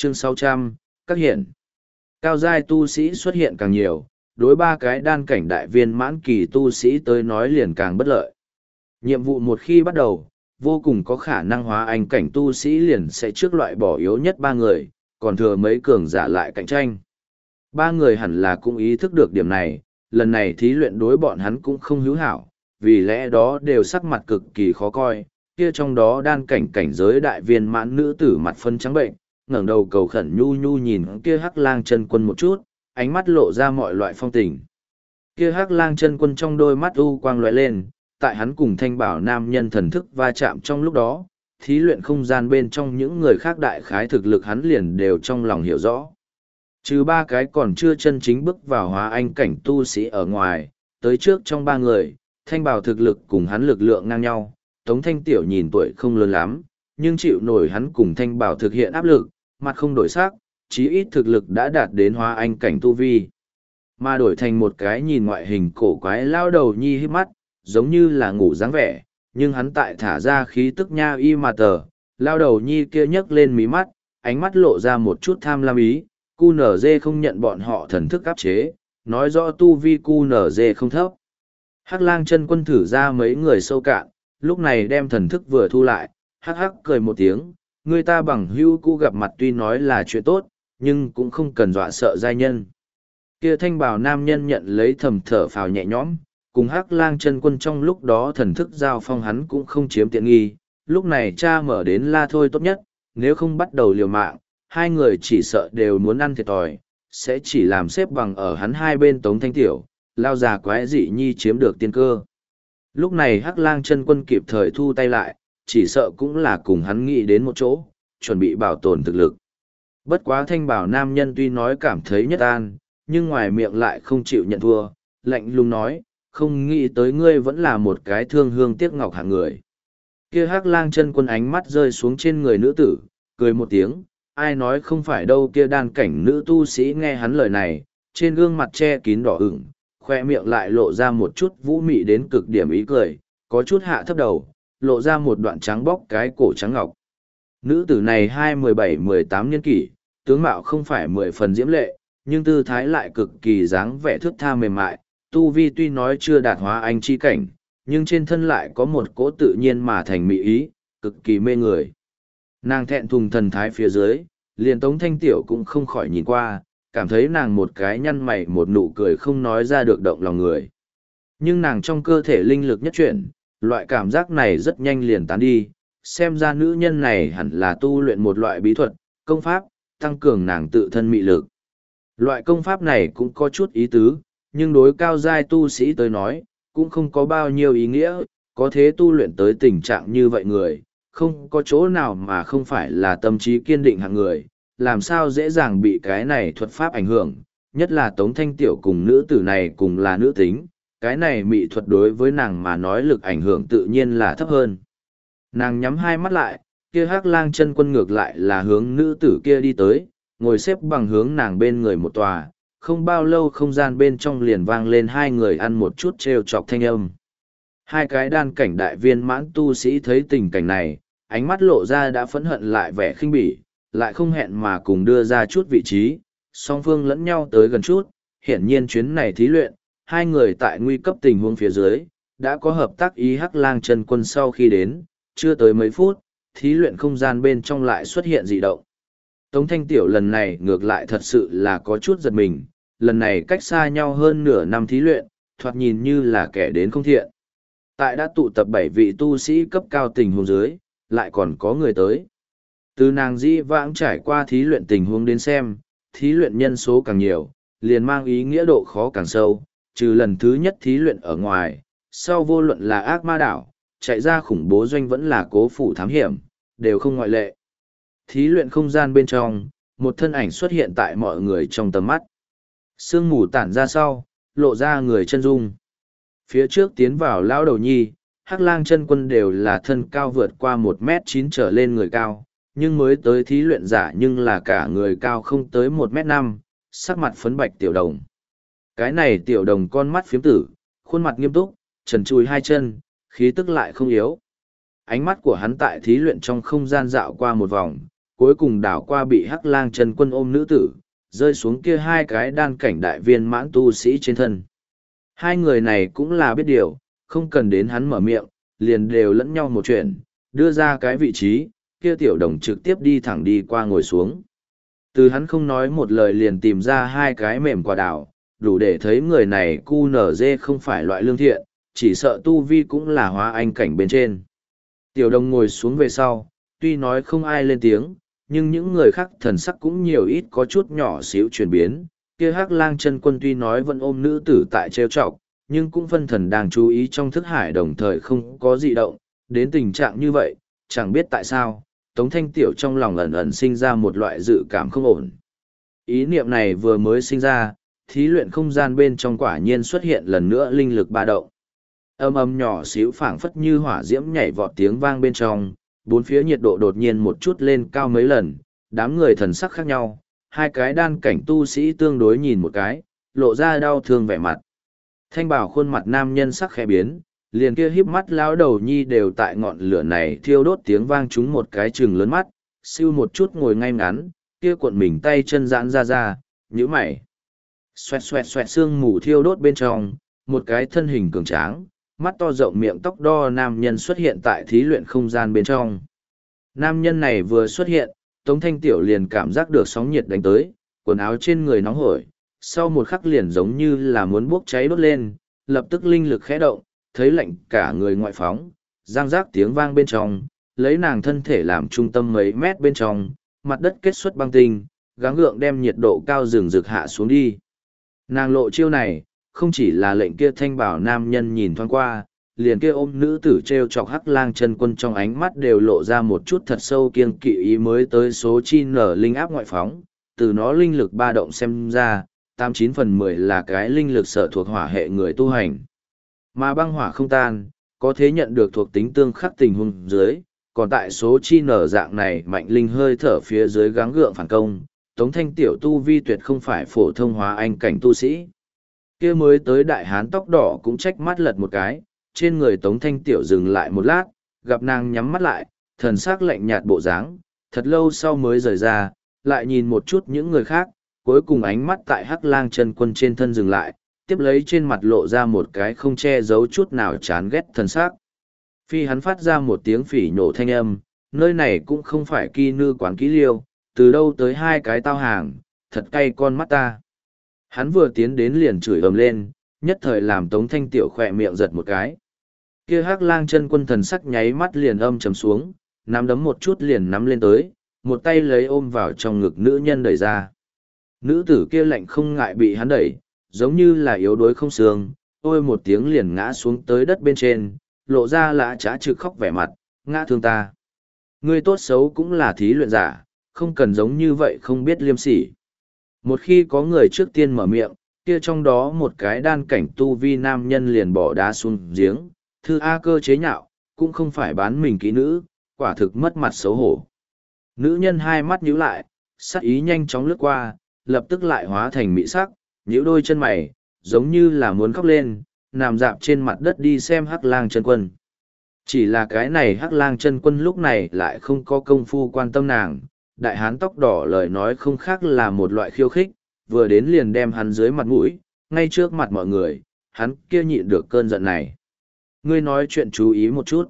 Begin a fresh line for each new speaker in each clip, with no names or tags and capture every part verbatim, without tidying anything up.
Chương sáu trăm, các hiện. Cao giai tu sĩ xuất hiện càng nhiều, đối ba cái đan cảnh đại viên mãn kỳ tu sĩ tới nói liền càng bất lợi. Nhiệm vụ một khi bắt đầu, vô cùng có khả năng hóa anh cảnh tu sĩ liền sẽ trước loại bỏ yếu nhất ba người, còn thừa mấy cường giả lại cạnh tranh. Ba người hẳn là cũng ý thức được điểm này, lần này thí luyện đối bọn hắn cũng không hữu hảo, vì lẽ đó đều sắc mặt cực kỳ khó coi, kia trong đó đan cảnh cảnh giới đại viên mãn nữ tử mặt phân trắng bệnh, ngẩng đầu cầu khẩn nhu nhu nhìn kia hắc lang chân quân một chút, ánh mắt lộ ra mọi loại phong tình. Kia hắc lang chân quân trong đôi mắt u quang lóe lên, tại hắn cùng thanh bảo nam nhân thần thức va chạm trong lúc đó, thí luyện không gian bên trong những người khác đại khái thực lực hắn liền đều trong lòng hiểu rõ. Trừ ba cái còn chưa chân chính bước vào hóa anh cảnh tu sĩ ở ngoài, tới trước trong ba người, thanh bảo thực lực cùng hắn lực lượng ngang nhau, Tống Thanh Tiểu nhìn tuổi không lớn lắm, nhưng chịu nổi hắn cùng thanh bảo thực hiện áp lực, mặt không đổi sắc, chí ít thực lực đã đạt đến hóa anh cảnh tu vi. Mà đổi thành một cái nhìn ngoại hình cổ quái lao đầu nhi hít mắt, giống như là ngủ dáng vẻ, nhưng hắn tại thả ra khí tức nha y mà tờ, lao đầu nhi kia nhấc lên mí mắt, ánh mắt lộ ra một chút tham lam ý, cu nở dê không nhận bọn họ thần thức áp chế, nói rõ tu vi cu nở dê không thấp. Hắc lang chân quân thử ra mấy người sâu cạn, lúc này đem thần thức vừa thu lại, hắc hắc cười một tiếng, người ta bằng hữu cũ gặp mặt tuy nói là chuyện tốt, nhưng cũng không cần dọa sợ giai nhân. Kia thanh bào nam nhân nhận lấy thầm thở phào nhẹ nhõm, cùng hắc lang chân quân trong lúc đó thần thức giao phong hắn cũng không chiếm tiện nghi, lúc này cha mở đến la thôi tốt nhất, nếu không bắt đầu liều mạng, hai người chỉ sợ đều muốn ăn thiệt thòi, sẽ chỉ làm xếp bằng ở hắn hai bên Tống Thanh Tiểu, lao già quái dị nhi chiếm được tiên cơ. Lúc này hắc lang chân quân kịp thời thu tay lại, chỉ sợ cũng là cùng hắn nghĩ đến một chỗ, chuẩn bị bảo tồn thực lực. Bất quá thanh bảo nam nhân tuy nói cảm thấy nhất an, nhưng ngoài miệng lại không chịu nhận thua, lạnh lùng nói, không nghĩ tới ngươi vẫn là một cái thương hương tiếc ngọc hạng người. Kia hắc lang chân quân ánh mắt rơi xuống trên người nữ tử, cười một tiếng, ai nói không phải đâu. Kia đan cảnh nữ tu sĩ nghe hắn lời này, trên gương mặt che kín đỏ ửng, khoe miệng lại lộ ra một chút vũ mị đến cực điểm ý cười, có chút hạ thấp đầu, lộ ra một đoạn trắng bóc cái cổ trắng ngọc. Nữ tử này hai mười bảy mười tám niên kỷ, tướng mạo không phải mười phần diễm lệ, nhưng tư thái lại cực kỳ dáng vẻ thướt tha mềm mại, tu vi tuy nói chưa đạt hóa anh chi cảnh, nhưng trên thân lại có một cỗ tự nhiên mà thành mỹ ý, cực kỳ mê người. Nàng thẹn thùng thần thái phía dưới, liền Tống Thanh Tiểu cũng không khỏi nhìn qua, cảm thấy nàng một cái nhăn mày một nụ cười không nói ra được động lòng người. Nhưng nàng trong cơ thể linh lực nhất chuyển, loại cảm giác này rất nhanh liền tán đi, xem ra nữ nhân này hẳn là tu luyện một loại bí thuật, công pháp, tăng cường nàng tự thân mị lực. Loại công pháp này cũng có chút ý tứ, nhưng đối cao giai tu sĩ tới nói, cũng không có bao nhiêu ý nghĩa, có thế tu luyện tới tình trạng như vậy người, không có chỗ nào mà không phải là tâm trí kiên định hạng người, làm sao dễ dàng bị cái này thuật pháp ảnh hưởng, nhất là Tống Thanh Tiểu cùng nữ tử này cùng là nữ tính, cái này mị thuật đối với nàng mà nói lực ảnh hưởng tự nhiên là thấp hơn. Nàng nhắm hai mắt lại, kia hắc lang chân quân ngược lại là hướng nữ tử kia đi tới, ngồi xếp bằng hướng nàng bên người một tòa, không bao lâu không gian bên trong liền vang lên hai người ăn một chút trêu chọc thanh âm. Hai cái đan cảnh đại viên mãn tu sĩ thấy tình cảnh này, ánh mắt lộ ra đã phẫn hận lại vẻ khinh bỉ, lại không hẹn mà cùng đưa ra chút vị trí, song phương lẫn nhau tới gần chút, hiển nhiên chuyến này thí luyện, hai người tại nguy cấp tình huống phía dưới, đã có hợp tác ý hắc lang chân quân sau khi đến, chưa tới mấy phút, thí luyện không gian bên trong lại xuất hiện dị động. Tống Thanh Tiểu lần này ngược lại thật sự là có chút giật mình, lần này cách xa nhau hơn nửa năm thí luyện, thoạt nhìn như là kẻ đến không thiện. Tại đã tụ tập bảy vị tu sĩ cấp cao tình huống dưới, lại còn có người tới. Từ nàng dĩ vãng trải qua thí luyện tình huống đến xem, thí luyện nhân số càng nhiều, liền mang ý nghĩa độ khó càng sâu, trừ lần thứ nhất thí luyện ở ngoài, sau vô luận là ác ma đảo, chạy ra khủng bố doanh vẫn là cố phủ thám hiểm, đều không ngoại lệ. Thí luyện không gian bên trong, một thân ảnh xuất hiện tại mọi người trong tầm mắt. Sương mù tản ra sau, lộ ra người chân dung. Phía trước tiến vào lão đầu nhi, hắc lang chân quân đều là thân cao vượt qua một mét chín trở lên người cao, nhưng mới tới thí luyện giả nhưng là cả người cao không tới một mét năm, sắc mặt phấn bạch tiểu đồng. Cái này tiểu đồng con mắt phiếm tử, khuôn mặt nghiêm túc, trần trùi hai chân, khí tức lại không yếu. Ánh mắt của hắn tại thí luyện trong không gian dạo qua một vòng, cuối cùng đảo qua bị hắc lang chân quân ôm nữ tử, rơi xuống kia hai cái đan cảnh đại viên mãn tu sĩ trên thân. Hai người này cũng là biết điều, không cần đến hắn mở miệng, liền đều lẫn nhau một chuyện, đưa ra cái vị trí, kia tiểu đồng trực tiếp đi thẳng đi qua ngồi xuống. Từ hắn không nói một lời liền tìm ra hai cái mềm quả đảo, đủ để thấy người này cu nở dê không phải loại lương thiện, chỉ sợ tu vi cũng là hóa anh cảnh bên trên. Tiểu đồng ngồi xuống về sau, tuy nói không ai lên tiếng, nhưng những người khác thần sắc cũng nhiều ít có chút nhỏ xíu chuyển biến. Kia hắc lang chân quân tuy nói vẫn ôm nữ tử tại trêu chọc, nhưng cũng phân thần đang chú ý trong thức hải đồng thời không có dị động, đến tình trạng như vậy, chẳng biết tại sao, Tống Thanh Tiểu trong lòng ẩn ẩn sinh ra một loại dự cảm không ổn. Ý niệm này vừa mới sinh ra, thí luyện không gian bên trong quả nhiên xuất hiện lần nữa linh lực ba động. Âm âm nhỏ xíu phảng phất như hỏa diễm nhảy vọt tiếng vang bên trong, bốn phía nhiệt độ đột nhiên một chút lên cao mấy lần, đám người thần sắc khác nhau, hai cái đan cảnh tu sĩ tương đối nhìn một cái, lộ ra đau thương vẻ mặt. Thanh bảo khuôn mặt nam nhân sắc khẽ biến, liền kia híp mắt lão đầu nhi đều tại ngọn lửa này thiêu đốt tiếng vang chúng một cái chừng lớn mắt, siêu một chút ngồi ngay ngắn, kia cuộn mình tay chân giãn ra ra, nhíu mày. Xoẹt xoẹt xoẹt sương mù thiêu đốt bên trong, một cái thân hình cường tráng, mắt to rộng miệng tóc đo nam nhân xuất hiện tại thí luyện không gian bên trong. Nam nhân này vừa xuất hiện, Tống Thanh Tiểu liền cảm giác được sóng nhiệt đánh tới, quần áo trên người nóng hổi, sau một khắc liền giống như là muốn bốc cháy đốt lên, lập tức linh lực khẽ động, thấy lạnh cả người ngoại phóng, giang giác tiếng vang bên trong, lấy nàng thân thể làm trung tâm mấy mét bên trong, mặt đất kết xuất băng tinh, gắng gượng đem nhiệt độ cao rừng rực hạ xuống đi. Nàng lộ chiêu này, không chỉ là lệnh kia thanh bảo nam nhân nhìn thoáng qua, liền kia ôm nữ tử treo chọc hắc lang chân quân trong ánh mắt đều lộ ra một chút thật sâu kiêng kỵ ý mới tới số chi nở linh áp ngoại phóng, từ nó linh lực ba động xem ra, tám chín phần mười là cái linh lực sở thuộc hỏa hệ người tu hành. Mà băng hỏa không tan, có thể nhận được thuộc tính tương khắc tình huống dưới, còn tại số chi nở dạng này mạnh linh hơi thở phía dưới gắng gượng phản công, Tống Thanh Tiểu tu vi tuyệt không phải phổ thông hóa anh cảnh tu sĩ. Kia mới tới đại hán tóc đỏ cũng trách mắt lật một cái, trên người Tống Thanh Tiểu dừng lại một lát, gặp nàng nhắm mắt lại, thần sắc lạnh nhạt bộ dáng, thật lâu sau mới rời ra, lại nhìn một chút những người khác, cuối cùng ánh mắt tại hắc lang chân quân trên thân dừng lại, tiếp lấy trên mặt lộ ra một cái không che giấu chút nào chán ghét thần sắc. Phi hắn phát ra một tiếng phỉ nhổ thanh âm, nơi này cũng không phải kỳ nư quán kỹ liêu, từ đâu tới hai cái tao hàng, thật cay con mắt ta. Hắn vừa tiến đến liền chửi ầm lên, nhất thời làm Tống Thanh Tiểu khỏe miệng giật một cái. Kia hắc lang chân quân thần sắc nháy mắt liền âm trầm xuống, nắm đấm một chút liền nắm lên tới, một tay lấy ôm vào trong ngực nữ nhân đẩy ra. Nữ tử kia lạnh không ngại bị hắn đẩy, giống như là yếu đuối không xương, ôi một tiếng liền ngã xuống tới đất bên trên, lộ ra lã trá trực khóc vẻ mặt, ngã thương ta. Ngươi tốt xấu cũng là thí luyện giả, không cần giống như vậy không biết liêm sỉ. Một khi có người trước tiên mở miệng, kia trong đó một cái đan cảnh tu vi nam nhân liền bỏ đá xuống giếng, thư A cơ chế nhạo, cũng không phải bán mình kỹ nữ, quả thực mất mặt xấu hổ. Nữ nhân hai mắt nhíu lại, sắc ý nhanh chóng lướt qua, lập tức lại hóa thành mỹ sắc, nhíu đôi chân mày, giống như là muốn khóc lên, nằm dạp trên mặt đất đi xem hắc lang chân quân. Chỉ là cái này hắc lang chân quân lúc này lại không có công phu quan tâm nàng, đại hán tóc đỏ lời nói không khác là một loại khiêu khích, vừa đến liền đem hắn dưới mặt mũi, ngay trước mặt mọi người, hắn kia nhịn được cơn giận này. Ngươi nói chuyện chú ý một chút.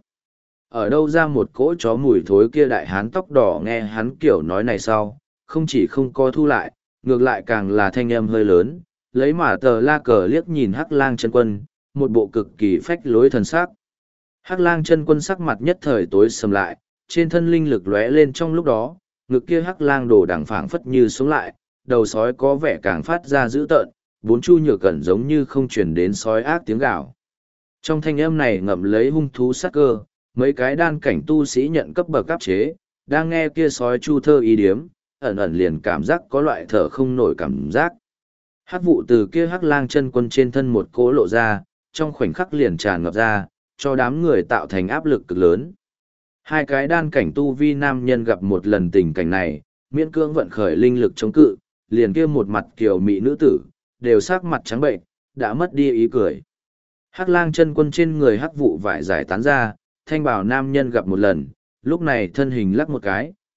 Ở đâu ra một cỗ chó mùi thối kia đại hán tóc đỏ nghe hắn kiểu nói này sau, không chỉ không có thu lại, ngược lại càng là thanh âm hơi lớn, lấy mà tờ la cờ liếc nhìn hắc lang chân quân, một bộ cực kỳ phách lối thần sắc. Hắc lang chân quân sắc mặt nhất thời tối sầm lại, trên thân linh lực lóe lên trong lúc đó, ngực kia hắc lang đồ đằng phảng phất như sống lại, đầu sói có vẻ càng phát ra dữ tợn, bốn chu nhược cẩn giống như không chuyển đến sói ác tiếng gào. Trong thanh âm này ngậm lấy hung thú sát cơ, mấy cái đan cảnh tu sĩ nhận cấp bậc áp chế, đang nghe kia sói chu thơ ý điếm, ẩn ẩn liền cảm giác có loại thở không nổi cảm giác. Hắc vụ từ kia hắc lang chân quân trên thân một cỗ lộ ra, trong khoảnh khắc liền tràn ngập ra, cho đám người tạo thành áp lực cực lớn. Hai cái đan cảnh tu vi nam nhân gặp một lần tình cảnh này, miễn cưỡng vận khởi linh lực chống cự, liền kia một mặt kiều mỹ nữ tử, đều sắc mặt trắng bệnh, đã mất đi ý cười. Hắc lang chân quân trên người hắc vụ vải giải tán ra, thanh bảo nam nhân gặp một lần, lúc này thân hình lắc một cái,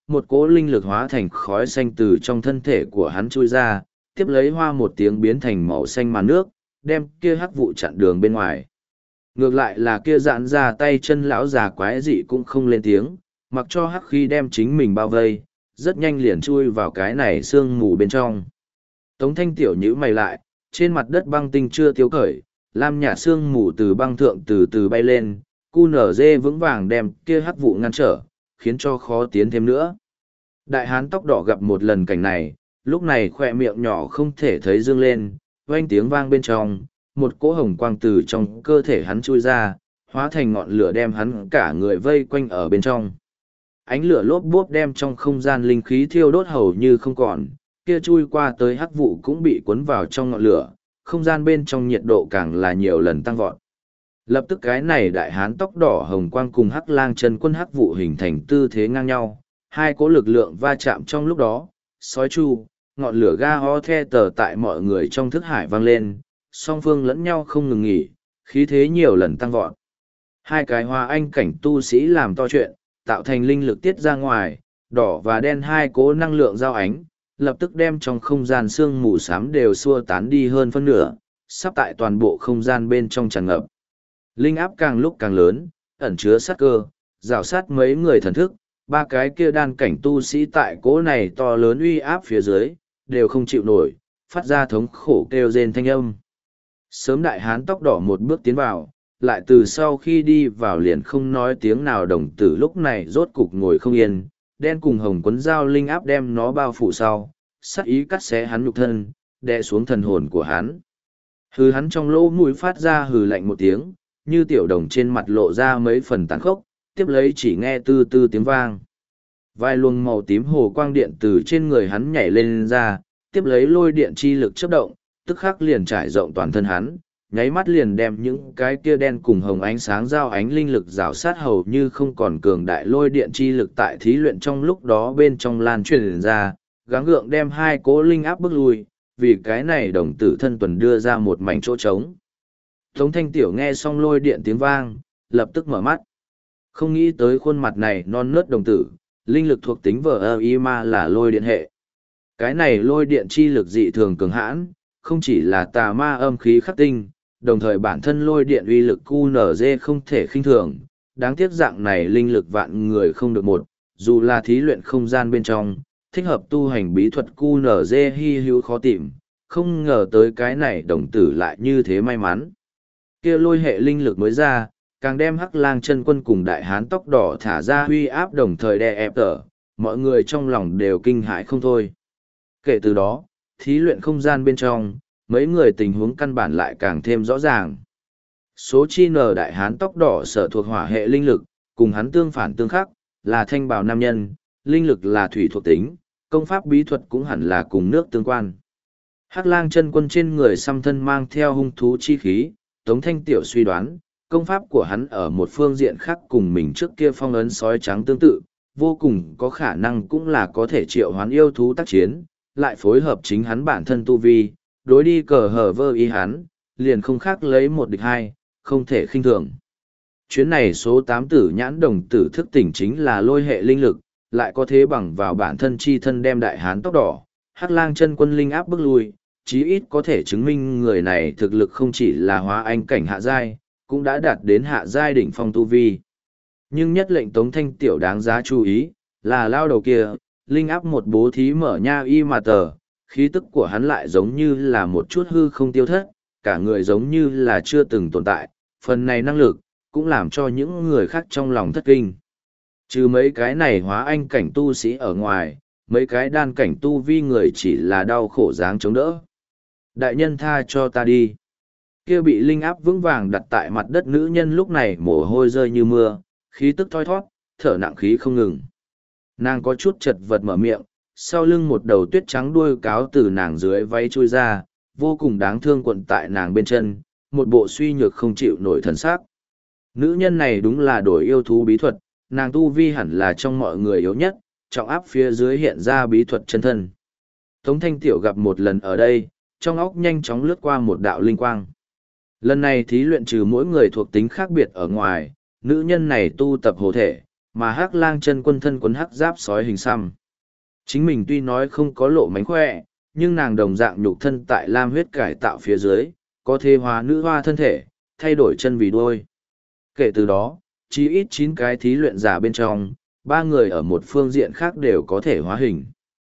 một cỗ linh lực hóa thành khói xanh từ trong thân thể của hắn chui ra, tiếp lấy hoa một tiếng biến thành màu xanh màn nước, đem kia hắc vụ chặn đường bên ngoài. Ngược lại là kia giãn ra tay chân lão già quái dị cũng không lên tiếng, mặc cho hắc khí đem chính mình bao vây, rất nhanh liền chui vào cái này sương mù bên trong. Tống Thanh Tiểu nhíu mày lại, trên mặt đất băng tinh chưa tiêu cởi, lam nhạt sương mù từ băng thượng từ từ bay lên, cu nở dê vững vàng đem kia hắc vụ ngăn trở, khiến cho khó tiến thêm nữa. Đại hán tóc đỏ gặp một lần cảnh này, lúc này khoe miệng nhỏ không thể thấy dương lên, oanh tiếng vang bên trong, một cỗ hồng quang từ trong cơ thể hắn chui ra, hóa thành ngọn lửa đem hắn cả người vây quanh ở bên trong. Ánh lửa lốp bốp đem trong không gian linh khí thiêu đốt hầu như không còn, kia chui qua tới hắc vụ cũng bị cuốn vào trong ngọn lửa, không gian bên trong nhiệt độ càng là nhiều lần tăng vọt. Lập tức cái này đại hán tóc đỏ hồng quang cùng hắc lang chân quân hắc vụ hình thành tư thế ngang nhau, hai cỗ lực lượng va chạm trong lúc đó, sói chu, ngọn lửa ga ho the tờ tại mọi người trong thức hải vang lên, song phương lẫn nhau không ngừng nghỉ, khí thế nhiều lần tăng vọt. Hai cái hoa anh cảnh tu sĩ làm to chuyện, tạo thành linh lực tiết ra ngoài, đỏ và đen hai cỗ năng lượng giao ánh, lập tức đem trong không gian sương mù xám đều xua tán đi hơn phân nửa, sắp tại toàn bộ không gian bên trong tràn ngập. Linh áp càng lúc càng lớn, ẩn chứa sát cơ, rào sát mấy người thần thức, ba cái kia đan cảnh tu sĩ tại cỗ này to lớn uy áp phía dưới, đều không chịu nổi, phát ra thống khổ kêu rên thanh âm. Sớm đại hán tóc đỏ một bước tiến vào, lại từ sau khi đi vào liền không nói tiếng nào, đồng tử lúc này rốt cục ngồi không yên, đen cùng hồng quấn dao linh áp đem nó bao phủ sau, sắc ý cắt xé hắn nhục thân, đè xuống thần hồn của hắn. Hừ, hắn trong lỗ mũi phát ra hừ lạnh một tiếng, như tiểu đồng trên mặt lộ ra mấy phần tàn khốc, tiếp lấy chỉ nghe tư tư tiếng vang. Vài luồng màu tím hồ quang điện từ trên người hắn nhảy lên ra, tiếp lấy lôi điện chi lực chớp động, tức khắc liền trải rộng toàn thân hắn, nháy mắt liền đem những cái kia đen cùng hồng ánh sáng giao ánh linh lực rào sát hầu như không còn cường đại lôi điện chi lực tại thí luyện trong lúc đó bên trong lan truyền ra, gắng gượng đem hai cố linh áp bước lui, vì cái này đồng tử thân tuần đưa ra một mảnh chỗ trống. Tống Thanh Tiểu nghe xong lôi điện tiếng vang, lập tức mở mắt. Không nghĩ tới khuôn mặt này non nớt đồng tử, linh lực thuộc tính vờ ơ y ma là lôi điện hệ. Cái này lôi điện chi lực dị thường cường hãn, không chỉ là tà ma âm khí khắc tinh, đồng thời bản thân lôi điện uy lực Q N Z không thể khinh thường. Đáng tiếc dạng này linh lực vạn người không được một, dù là thí luyện không gian bên trong, thích hợp tu hành bí thuật Q N Z hy hữu khó tìm, không ngờ tới cái này đồng tử lại như thế may mắn. Kia lôi hệ linh lực mới ra, càng đem hắc lang chân quân cùng đại hán tóc đỏ thả ra huy áp đồng thời đè ép tở, mọi người trong lòng đều kinh hãi không thôi. Kể từ đó, thí luyện không gian bên trong, mấy người tình huống căn bản lại càng thêm rõ ràng. Số chi nờ đại hán tóc đỏ sở thuộc hỏa hệ linh lực, cùng hắn tương phản tương khắc, là thanh bào nam nhân, linh lực là thủy thuộc tính, công pháp bí thuật cũng hẳn là cùng nước tương quan. Hắc lang chân quân trên người xăm thân mang theo hung thú chi khí, Tống Thanh Tiểu suy đoán, công pháp của hắn ở một phương diện khác cùng mình trước kia phong ấn sói trắng tương tự, vô cùng có khả năng cũng là có thể triệu hoán yêu thú tác chiến, lại phối hợp chính hắn bản thân tu vi, đối đi cờ hở vơ ý hắn, liền không khác lấy một địch hai, không thể khinh thường. Chuyến này số tám tử nhãn đồng tử thức tỉnh chính là lôi hệ linh lực, lại có thế bằng vào bản thân chi thân đem đại hán tóc đỏ, hắc lang chân quân linh áp bức lui, chí ít có thể chứng minh người này thực lực không chỉ là hóa anh cảnh hạ giai, cũng đã đạt đến hạ giai đỉnh phong tu vi. Nhưng nhất lệnh Tống Thanh Tiểu đáng giá chú ý, là lao đầu kia, linh áp một bố thí mở nha y mà tờ, khí tức của hắn lại giống như là một chút hư không tiêu thất, cả người giống như là chưa từng tồn tại, phần này năng lực, cũng làm cho những người khác trong lòng thất kinh. Trừ mấy cái này hóa anh cảnh tu sĩ ở ngoài, mấy cái đan cảnh tu vi người chỉ là đau khổ dáng chống đỡ. Đại nhân tha cho ta đi. Kia bị linh áp vững vàng đặt tại mặt đất nữ nhân lúc này mồ hôi rơi như mưa, khí tức thoi thoát, thở nặng khí không ngừng. Nàng có chút chật vật mở miệng, sau lưng một đầu tuyết trắng đuôi cáo từ nàng dưới váy trôi ra, vô cùng đáng thương quận tại nàng bên chân, một bộ suy nhược không chịu nổi thần sắc. Nữ nhân này đúng là đổi yêu thú bí thuật, nàng tu vi hẳn là trong mọi người yếu nhất, trọng áp phía dưới hiện ra bí thuật chân thân. Tống Thanh Tiểu gặp một lần ở đây, trong óc nhanh chóng lướt qua một đạo linh quang. Lần này thí luyện trừ mỗi người thuộc tính khác biệt ở ngoài, nữ nhân này tu tập hồ thể, mà hắc lang chân quân thân quấn hắc giáp sói hình xăm. Chính mình tuy nói không có lộ mánh khỏe, nhưng nàng đồng dạng nhục thân tại lam huyết cải tạo phía dưới, có thể hóa nữ hoa thân thể, thay đổi chân vì đuôi. Kể từ đó, chỉ ít chín cái thí luyện giả bên trong, ba người ở một phương diện khác đều có thể hóa hình.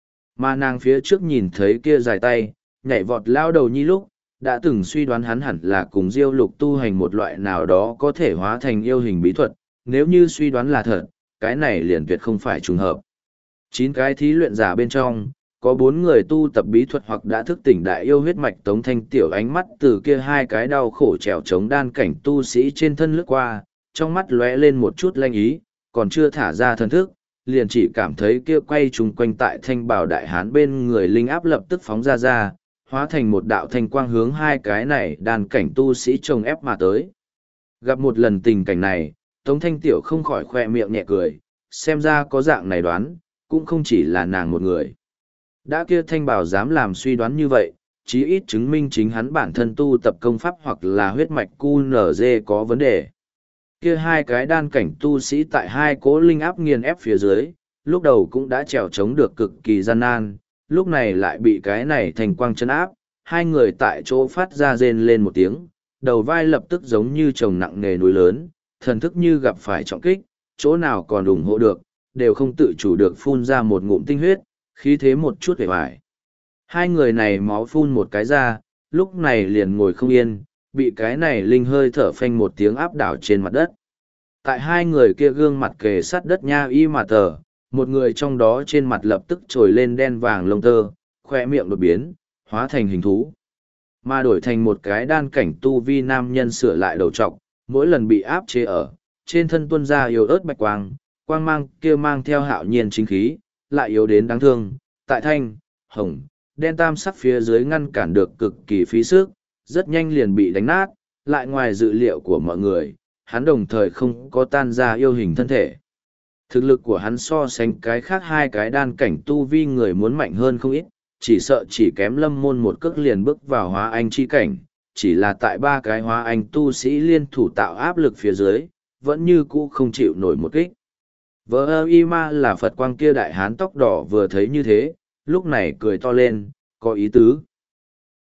Mà nàng phía trước nhìn thấy kia dài tay, nhảy vọt lao đầu nhi lúc, đã từng suy đoán hắn hẳn là cùng diêu lục tu hành một loại nào đó có thể hóa thành yêu hình bí thuật, nếu như suy đoán là thật, cái này liền tuyệt không phải trùng hợp. Chín cái thí luyện giả bên trong, có bốn người tu tập bí thuật hoặc đã thức tỉnh đại yêu huyết mạch. Tống Thanh Tiểu ánh mắt từ kia hai cái đau khổ trèo chống đan cảnh tu sĩ trên thân lướt qua, trong mắt lóe lên một chút lanh ý, còn chưa thả ra thần thức, liền chỉ cảm thấy kia quay trùng quanh tại thanh bào đại hán bên người linh áp lập tức phóng ra ra, hóa thành một đạo thanh quang hướng hai cái này đan cảnh tu sĩ chồng ép mà tới. Gặp một lần tình cảnh này, Tống Thanh Tiểu không khỏi khoe miệng nhẹ cười, xem ra có dạng này đoán, cũng không chỉ là nàng một người. Đã kia thanh bảo dám làm suy đoán như vậy, chí ít chứng minh chính hắn bản thân tu tập công pháp hoặc là huyết mạch cu nở dê có vấn đề. Kia hai cái đan cảnh tu sĩ tại hai cố linh áp nghiền ép phía dưới, lúc đầu cũng đã trèo chống được cực kỳ gian nan, lúc này lại bị cái này thành quang chân áp, hai người tại chỗ phát ra rên lên một tiếng, đầu vai lập tức giống như chồng nặng nề núi lớn, thần thức như gặp phải trọng kích, chỗ nào còn ủng hộ được, đều không tự chủ được phun ra một ngụm tinh huyết, khí thế một chút vẻ vải. Hai người này máu phun một cái ra, lúc này liền ngồi không yên, bị cái này linh hơi thở phanh một tiếng áp đảo trên mặt đất. Tại hai người kia gương mặt kề sát đất nha y mà tờ, một người trong đó trên mặt lập tức trồi lên đen vàng lông tơ, khoe miệng đột biến, hóa thành hình thú. Mà đổi thành một cái đan cảnh tu vi nam nhân sửa lại đầu trọc, mỗi lần bị áp chế ở, trên thân tuôn ra yếu ớt bạch quang, quang mang kia mang theo hạo nhiên chính khí, lại yếu đến đáng thương, tại thanh, hồng, đen tam sắc phía dưới ngăn cản được cực kỳ phí sức, rất nhanh liền bị đánh nát, lại ngoài dự liệu của mọi người, hắn đồng thời không có tan ra yêu hình thân thể. Thực lực của hắn so sánh cái khác hai cái đan cảnh tu vi người muốn mạnh hơn không ít, chỉ sợ chỉ kém lâm môn một cước liền bước vào hóa anh chi cảnh, chỉ là tại ba cái hóa anh tu sĩ liên thủ tạo áp lực phía dưới, vẫn như cũ không chịu nổi một kích. Vợ ơ y ma là Phật quang kia đại hán tóc đỏ vừa thấy như thế, lúc này cười to lên, có ý tứ.